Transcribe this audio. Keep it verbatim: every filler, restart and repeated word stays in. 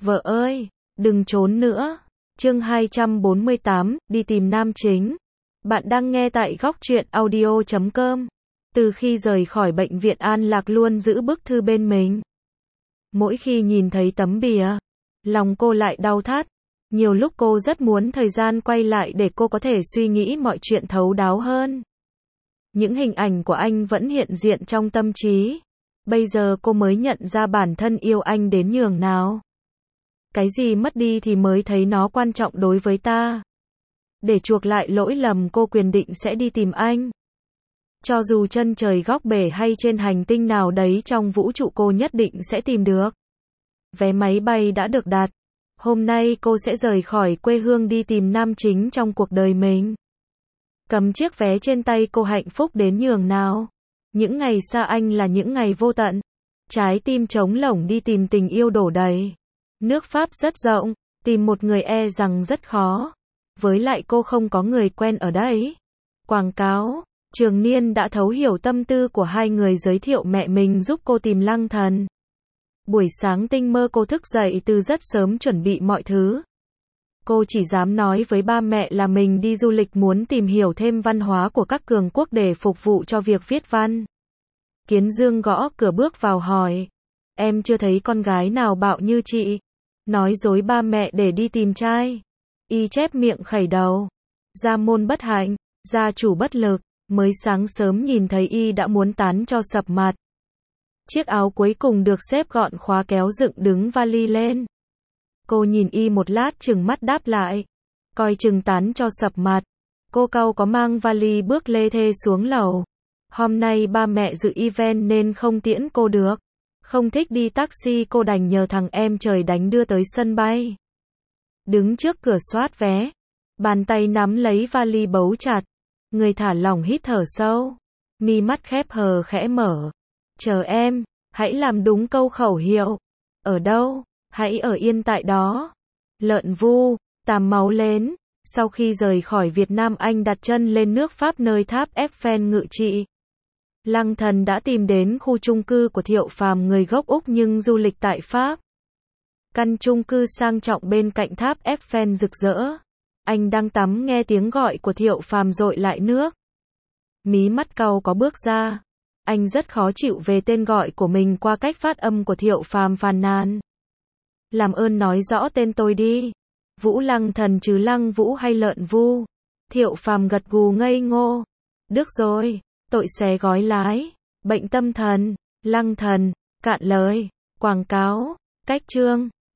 Vợ ơi, đừng trốn nữa. Chương hai trăm bốn mươi tám, đi tìm nam chính. Bạn đang nghe tại góc truyện audio chấm com. Từ khi rời khỏi bệnh viện An Lạc luôn giữ bức thư bên mình. Mỗi khi nhìn thấy tấm bìa, lòng cô lại đau thắt. Nhiều lúc cô rất muốn thời gian quay lại để cô có thể suy nghĩ mọi chuyện thấu đáo hơn. Những hình ảnh của anh vẫn hiện diện trong tâm trí. Bây giờ cô mới nhận ra bản thân yêu anh đến nhường nào. Cái gì mất đi thì mới thấy nó quan trọng đối với ta. Để chuộc lại lỗi lầm, cô quyết định sẽ đi tìm anh. Cho dù chân trời góc bể hay trên hành tinh nào đấy trong vũ trụ, cô nhất định sẽ tìm được. Vé máy bay đã được đặt. Hôm nay cô sẽ rời khỏi quê hương đi tìm nam chính trong cuộc đời mình. Cầm chiếc vé trên tay, cô hạnh phúc đến nhường nào. Những ngày xa anh là những ngày vô tận. Trái tim trống lổng đi tìm tình yêu đổ đầy. Nước Pháp rất rộng, tìm một người e rằng rất khó. Với lại cô không có người quen ở đây. Quảng cáo, Trường Niên đã thấu hiểu tâm tư của hai người, giới thiệu mẹ mình giúp cô tìm Lăng Thần. Buổi sáng tinh mơ, cô thức dậy từ rất sớm chuẩn bị mọi thứ. Cô chỉ dám nói với ba mẹ là mình đi du lịch, muốn tìm hiểu thêm văn hóa của các cường quốc để phục vụ cho việc viết văn. Kiến Dương gõ cửa bước vào hỏi. Em chưa thấy con gái nào bạo như chị. Nói dối ba mẹ để đi tìm trai. Y chép miệng khẩy đầu. Gia môn bất hạnh, gia chủ bất lực. Mới sáng sớm nhìn thấy Y đã muốn tán cho sập mặt. Chiếc áo cuối cùng được xếp gọn, khóa kéo dựng đứng vali lên. Cô nhìn Y một lát, trừng mắt đáp lại. Coi chừng tán cho sập mặt. Cô cau có mang vali bước lê thê xuống lầu. Hôm nay ba mẹ dự event nên không tiễn cô được. Không thích đi taxi, cô đành nhờ thằng em trời đánh đưa tới sân bay. Đứng trước cửa soát vé. Bàn tay nắm lấy vali bấu chặt. Người thả lỏng hít thở sâu. Mi mắt khép hờ khẽ mở. Chờ em, hãy làm đúng câu khẩu hiệu. Ở đâu? Hãy ở yên tại đó. Lợn vu, tàm máu lên. Sau khi rời khỏi Việt Nam, anh đặt chân lên nước Pháp, nơi tháp Eiffel ngự trị. Lăng Thần đã tìm đến khu chung cư của Thiệu Phàm, người gốc Úc nhưng du lịch tại Pháp. Căn chung cư sang trọng bên cạnh tháp Eiffel rực rỡ. Anh đang tắm, nghe tiếng gọi của Thiệu Phàm dội lại nước. Mí mắt cau có bước ra. Anh rất khó chịu về tên gọi của mình qua cách phát âm của Thiệu Phàm, phàn nàn. Làm ơn nói rõ tên tôi đi. Vũ Lăng Thần chứ Lăng Vũ hay Lợn Vu? Thiệu Phàm gật gù ngây ngô. Được rồi, tội xé gói lái, bệnh tâm thần, Lăng Thần, cạn lời, quảng cáo, cách chương.